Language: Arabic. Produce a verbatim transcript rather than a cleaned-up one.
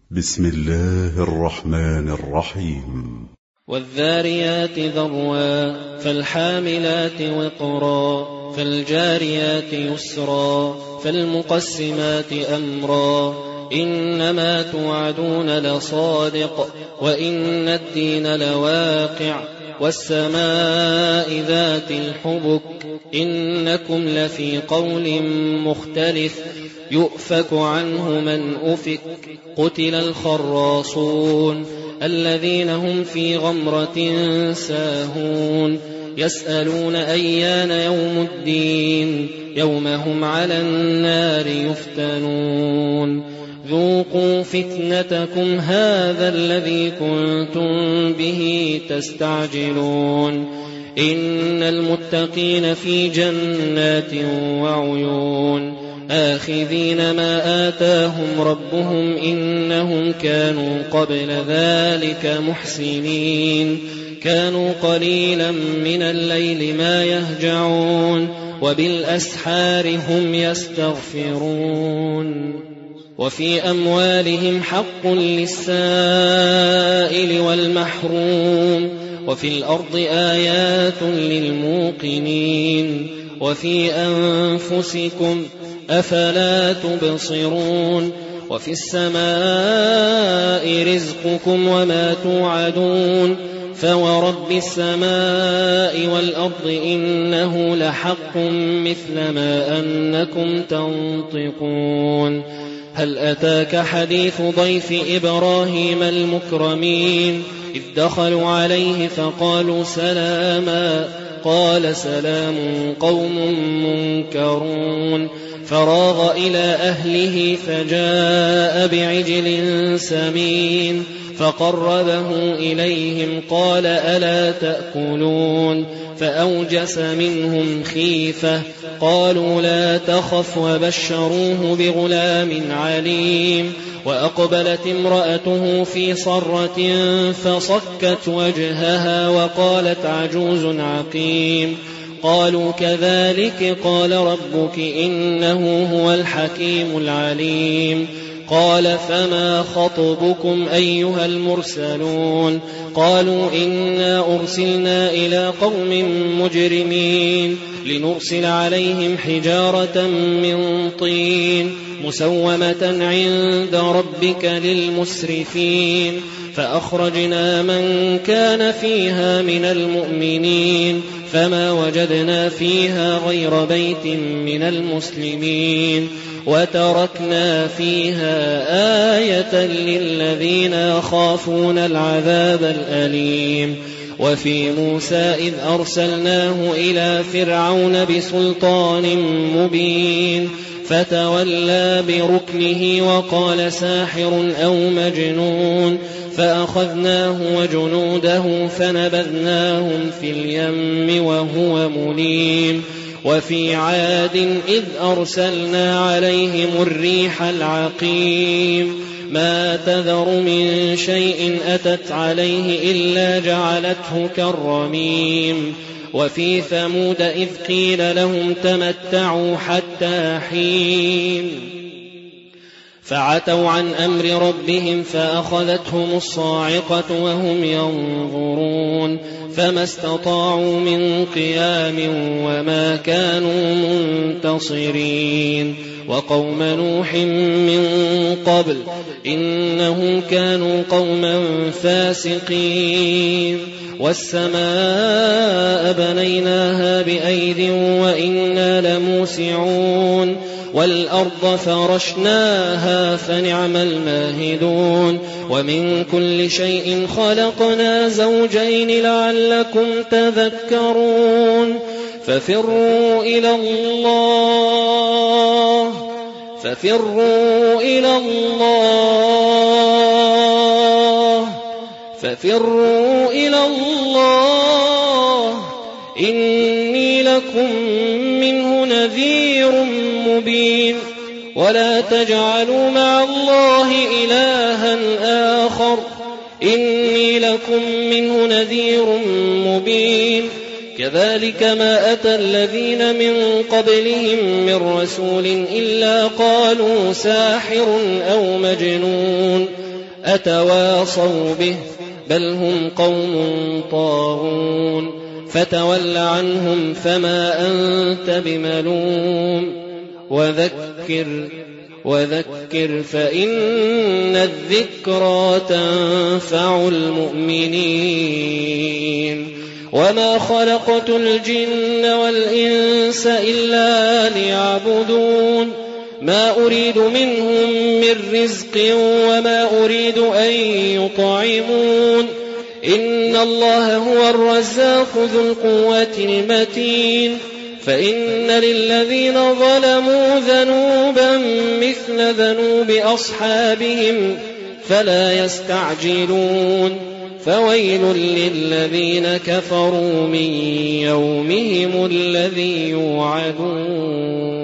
بسم الله الرحمن الرحيم. والذاريات ذروا فالحاملات وقرا فالجاريات يسرا فالمقسمات أمرا إنما توعدون لصادق وإن الدين لواقع والسماء ذات الحبك إنكم لفي قول مختلف يؤفك عنه من أفك قتل الخراصون الذين هم في غمرة ساهون يسألون أيان يوم الدين يوم هم على النار يفتنون ذوقوا فتنتكم هذا الذي كنتم به تستعجلون إن المتقين في جنات وعيون آخذين ما آتاهم ربهم إنهم كانوا قبل ذلك محسنين كانوا قليلا من الليل ما يهجعون وبالأسحار هم يستغفرون وفي أموالهم حق للسائل والمحروم وفي الأرض آيات للموقنين وفي أنفسكم أفلا تبصرون وفي السماء رزقكم وما توعدون فورب السماء والأرض إنه لحق مثل ما أنكم تنطقون هل أتاك حديث ضيف إبراهيم المكرمين إذ دخلوا عليه فقالوا سلاما قال سلام قوم منكرون فراغ إلى أهله فجاء بعجل سمين فقربه إليهم قال ألا تأكلون فأوجس منهم خيفة قالوا لا تخف وبشروه بغلام عليم وأقبلت امرأته في صرة فصكت وجهها وقالت عجوز عقيم قالوا كذلك قال ربك إنه هو الحكيم العليم قال فما خطبكم أيها المرسلون قالوا إنا أرسلنا إلى قوم مجرمين لنرسل عليهم حجارة من طين مسومة عند ربك للمسرفين فأخرجنا من كان فيها من المؤمنين فما وجدنا فيها غير بيت من المسلمين وتركنا فيها آية للذين يخافون العذاب الأليم وفي موسى إذ أرسلناه إلى فرعون بسلطان مبين فتولى بركنه وقال ساحر أو مجنون فأخذناه وجنوده فنبذناهم في اليم وهو مليم وفي عاد إذ أرسلنا عليهم الريح العقيم ما تذر من شيء أتت عليه إلا جعلته كالرميم وفي ثمود إذ قيل لهم تمتعوا حتى حين فعتوا عن أمر ربهم فأخذتهم الصاعقة وهم ينظرون فما استطاعوا من قيام وما كانوا منتصرين وقوم نوح من قبل إنهم كانوا قوما فاسقين والسماء بنيناها بأيد وإنا لموسعون والأرض فرشناها فنعم الماهدون ومن كل شيء خلقنا زوجين لعلكم تذكرون ففروا إلى الله ففروا إلى الله ففروا إلى الله إني لكم منه نذير مبين ولا تجعلوا مع الله إلها آخر إني لكم منه نذير مبين كذلك ما أتى الذين من قبلهم من رسول إلا قالوا ساحر أو مجنون أتواصوا به بل هم قوم طاغون فتول عنهم فما أنت بملوم وذكر وذكر فإن الذكرى تنفع المؤمنين وما خلقت الجن والإنس إلا ليعبدون ما أريد منهم من رزق وما أريد أن يطعمون إن الله هو الرزاق ذو القوة المتين فإن للذين ظلموا ذنوبا مثل ذنوب أصحابهم فلا يستعجلون فويل للذين كفروا من يومهم الذي يوعدون